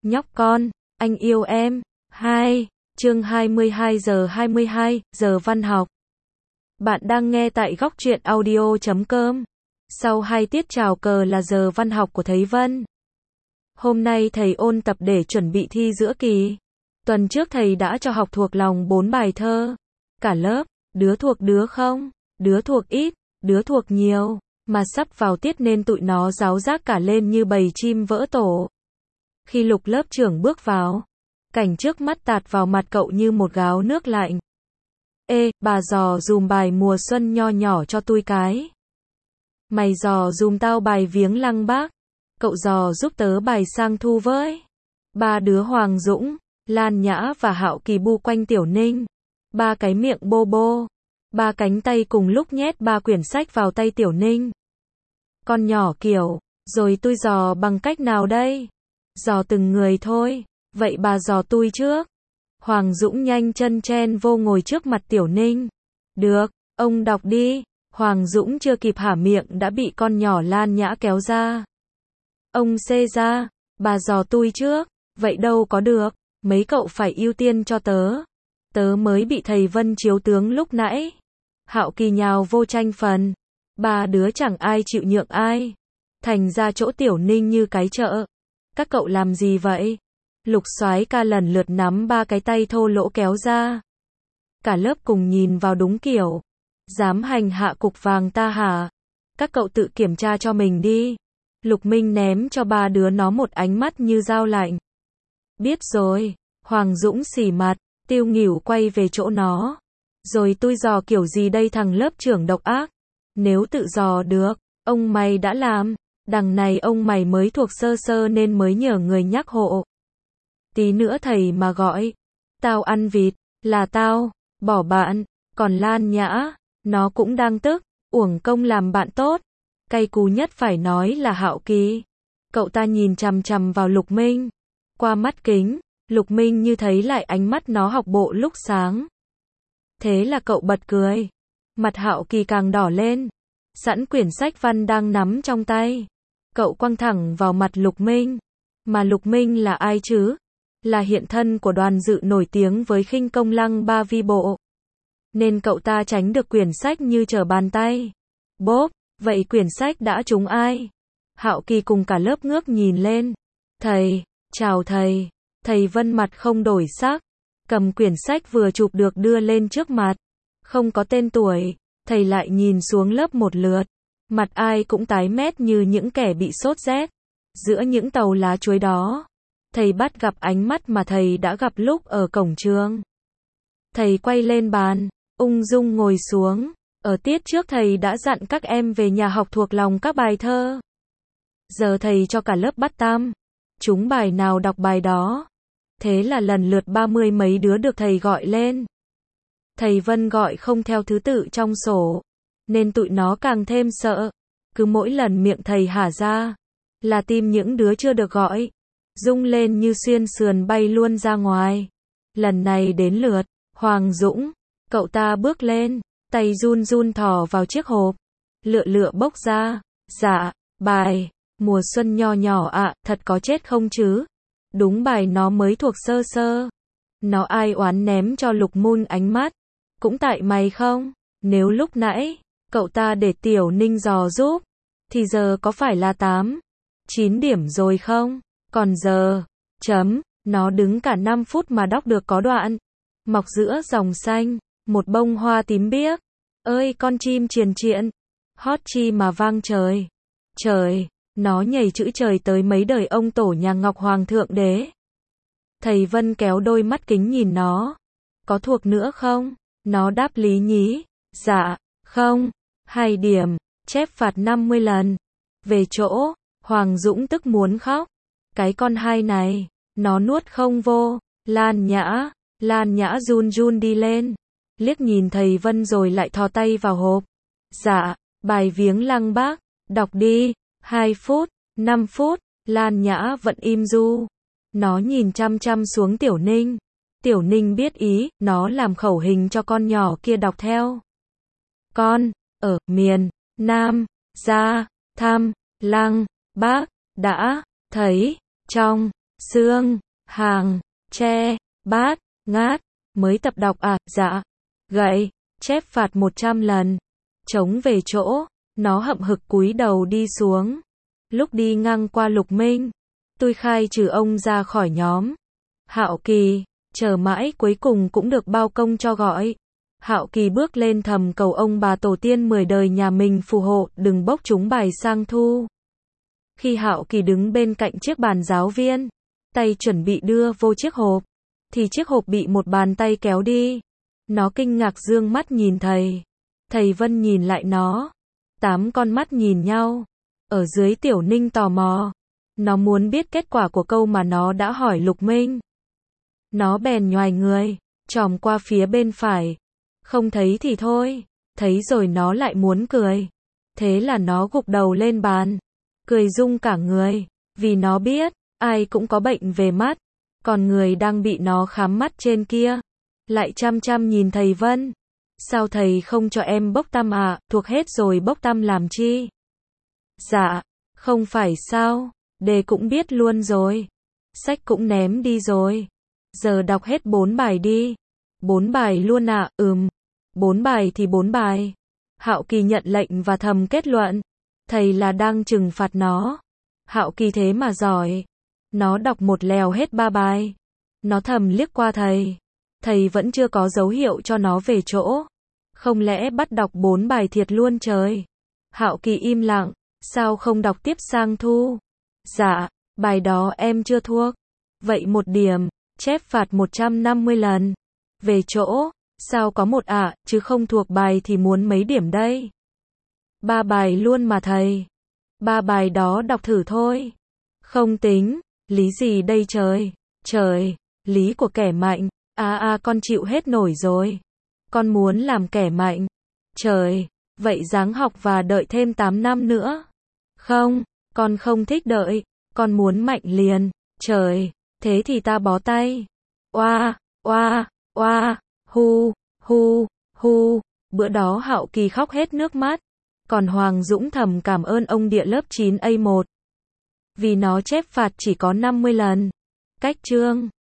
Nhóc con, anh yêu em. 2. Chương 22 giờ văn học. Bạn đang nghe tại góc truyện audio.com. Sau 2 tiết chào cờ là giờ văn học của thầy Vân. Hôm nay thầy ôn tập để chuẩn bị thi giữa kỳ. Tuần trước thầy đã cho học thuộc lòng 4 bài thơ. Cả lớp, đứa thuộc đứa không, đứa thuộc ít, đứa thuộc nhiều. Mà sắp vào tiết nên tụi nó ráo rác cả lên như bầy chim vỡ tổ. Khi Lục lớp trưởng bước vào, cảnh trước mắt tạt vào mặt cậu như một gáo nước lạnh. Ê, bà dò dùm bài mùa xuân nho nhỏ cho tui cái. Mày dò dùm tao bài viếng lăng Bác. Cậu dò giúp tớ bài sang thu với. Ba đứa Hoàng Dũng, Lan Nhã và Hạo Kỳ bu quanh Tiểu Ninh. Ba cái miệng bô bô. Ba cánh tay cùng lúc nhét 3 quyển sách vào tay Tiểu Ninh. Con nhỏ kiểu, rồi tui dò bằng cách nào đây? Dò từng người thôi. Vậy bà dò tui trước. Hoàng Dũng nhanh chân chen vô ngồi trước mặt Tiểu Ninh. Được, ông đọc đi. Hoàng Dũng chưa kịp há miệng đã bị con nhỏ Lan Nhã kéo ra. Ông xê ra, bà dò tui trước. Vậy đâu có được, mấy cậu phải ưu tiên cho tớ. Tớ mới bị thầy Vân chiếu tướng lúc nãy. Hạo Kỳ nhào vô tranh phần. Ba đứa chẳng ai chịu nhượng ai. Thành ra chỗ Tiểu Ninh như cái chợ. Các cậu làm gì vậy? Lục Soái ca lần lượt nắm 3 cái tay thô lỗ kéo ra. Cả lớp cùng nhìn vào đúng kiểu. Dám hành hạ cục vàng ta hả? Các cậu tự kiểm tra cho mình đi. Lục Minh ném cho 3 đứa nó một ánh mắt như dao lạnh. Biết rồi. Hoàng Dũng xỉ mặt, tiêu nghỉu quay về chỗ nó. Rồi tui dò kiểu gì đây thằng lớp trưởng độc ác? Nếu tự dò được, ông mày đã làm. Đằng này ông mày mới thuộc sơ sơ nên mới nhờ người nhắc hộ. Tí nữa thầy mà gọi. Tao ăn vịt, là tao, bỏ bạn. Còn Lan Nhã, nó cũng đang tức, uổng công làm bạn tốt. Cay cú nhất phải nói là Hạo Kỳ. Cậu ta nhìn chằm chằm vào Lục Minh. Qua mắt kính, Lục Minh như thấy lại ánh mắt nó học bộ lúc sáng. Thế là cậu bật cười. Mặt Hạo Kỳ càng đỏ lên. Sẵn quyển sách văn đang nắm trong tay. Cậu quăng thẳng vào mặt Lục Minh. Mà Lục Minh là ai chứ? Là hiện thân của Đoàn Dự nổi tiếng với khinh công lăng ba vi bộ. Nên cậu ta tránh được quyển sách như trở bàn tay. Bốp, vậy quyển sách đã trúng ai? Hạo Kỳ cùng cả lớp ngước nhìn lên. Thầy, chào thầy. Thầy Vân mặt không đổi sắc. Cầm quyển sách vừa chụp được đưa lên trước mặt. Không có tên tuổi. Thầy lại nhìn xuống lớp một lượt. Mặt ai cũng tái mét như những kẻ bị sốt rét. Giữa những tàu lá chuối đó, thầy bắt gặp ánh mắt mà thầy đã gặp lúc ở cổng trường. Thầy quay lên bàn, ung dung ngồi xuống. Ở tiết trước thầy đã dặn các em về nhà học thuộc lòng các bài thơ. Giờ thầy cho cả lớp bắt tam. Chúng bài nào đọc bài đó. Thế là lần lượt 30 mấy đứa được thầy gọi lên. Thầy Vân gọi không theo thứ tự trong sổ. Nên tụi nó càng thêm sợ. Cứ mỗi lần miệng thầy hả ra, là tim những đứa chưa được gọi rung lên như xuyên sườn bay luôn ra ngoài. Lần này đến lượt Hoàng Dũng. Cậu ta bước lên, tay run run thò vào chiếc hộp. Lựa lựa bốc ra. Dạ, bài mùa xuân nho nhỏ ạ, thật có chết không chứ? Đúng bài nó mới thuộc sơ sơ. Nó ai oán ném cho Lục Minh ánh mắt. Cũng tại mày không? Nếu lúc nãy cậu ta để Tiểu Ninh dò giúp, thì giờ có phải là 8, 9 điểm rồi không? Còn giờ, nó đứng cả 5 phút mà đọc được có đoạn. Mọc giữa dòng xanh, một bông hoa tím biếc. Ơi con chim triền triện, hót chi mà vang trời. Trời, nó nhảy chữ trời tới mấy đời ông tổ nhà Ngọc Hoàng thượng đế. Thầy Vân kéo đôi mắt kính nhìn nó. Có thuộc nữa không? Nó đáp lý nhí. Dạ, không. 2 điểm, chép phạt 50 lần. Về chỗ, Hoàng Dũng tức muốn khóc. Cái con hai này, nó nuốt không vô. Lan Nhã run run đi lên. Liếc nhìn thầy Vân rồi lại thò tay vào hộp. Dạ, bài viếng lăng Bác, đọc đi. 2 phút, 5 phút, Lan Nhã vẫn im du. Nó nhìn chăm chăm xuống Tiểu Ninh. Tiểu Ninh biết ý, nó làm khẩu hình cho con nhỏ kia đọc theo. Con, ở miền Nam, ra thăm lăng Bác, đã thấy trong xương, hàng, tre, bát, ngát, mới tập đọc à, dạ. Gậy, chép phạt 100 lần. Trống về chỗ, nó hậm hực cúi đầu đi xuống. Lúc đi ngang qua Lục Minh, tôi khai trừ ông ra khỏi nhóm. Hạo Kỳ, chờ mãi cuối cùng cũng được bao công cho gọi. Hạo Kỳ bước lên thầm cầu ông bà tổ tiên 10 đời nhà mình phù hộ, đừng bốc chúng bài sang thu. Khi Hạo Kỳ đứng bên cạnh chiếc bàn giáo viên, tay chuẩn bị đưa vô chiếc hộp, thì chiếc hộp bị một bàn tay kéo đi. Nó kinh ngạc dương mắt nhìn thầy. Thầy Vân nhìn lại nó. 8 con mắt nhìn nhau. Ở dưới Tiểu Ninh tò mò. Nó muốn biết kết quả của câu mà nó đã hỏi Lục Minh. Nó bèn nhoài người, chòm qua phía bên phải. Không thấy thì thôi, thấy rồi nó lại muốn cười. Thế là nó gục đầu lên bàn, cười rung cả người, vì nó biết, ai cũng có bệnh về mắt, còn người đang bị nó khám mắt trên kia, lại chăm chăm nhìn thầy Vân. Sao thầy không cho em bốc tăm à, thuộc hết rồi bốc tăm làm chi? Dạ, không phải sao, đề cũng biết luôn rồi, sách cũng ném đi rồi, giờ đọc hết 4 bài đi. 4 bài luôn à, 4 bài thì 4 bài. Hạo Kỳ nhận lệnh và thầm kết luận, thầy là đang trừng phạt nó. Hạo Kỳ thế mà giỏi. Nó đọc một lèo hết 3 bài. Nó thầm liếc qua thầy. Thầy vẫn chưa có dấu hiệu cho nó về chỗ. Không lẽ bắt đọc 4 bài thiệt luôn trời? Hạo Kỳ im lặng, sao không đọc tiếp sang thu? Dạ, bài đó em chưa thuộc. Vậy 1 điểm, chép phạt 150 lần. Về chỗ, sao có 1 ạ, chứ không thuộc bài thì muốn mấy điểm đây? 3 bài luôn mà thầy. 3 bài đó đọc thử thôi. Không tính, lý gì đây trời? Trời, lý của kẻ mạnh. Con chịu hết nổi rồi. Con muốn làm kẻ mạnh. Trời, vậy ráng học và đợi thêm 8 năm nữa. Không, con không thích đợi, con muốn mạnh liền. Trời, thế thì ta bó tay. Oa, oa, oa, hu, hu, hu. Bữa đó Hạo Kỳ khóc hết nước mắt. Còn Hoàng Dũng thầm cảm ơn ông địa lớp 9A1. Vì nó chép phạt chỉ có 50 lần. Cách chương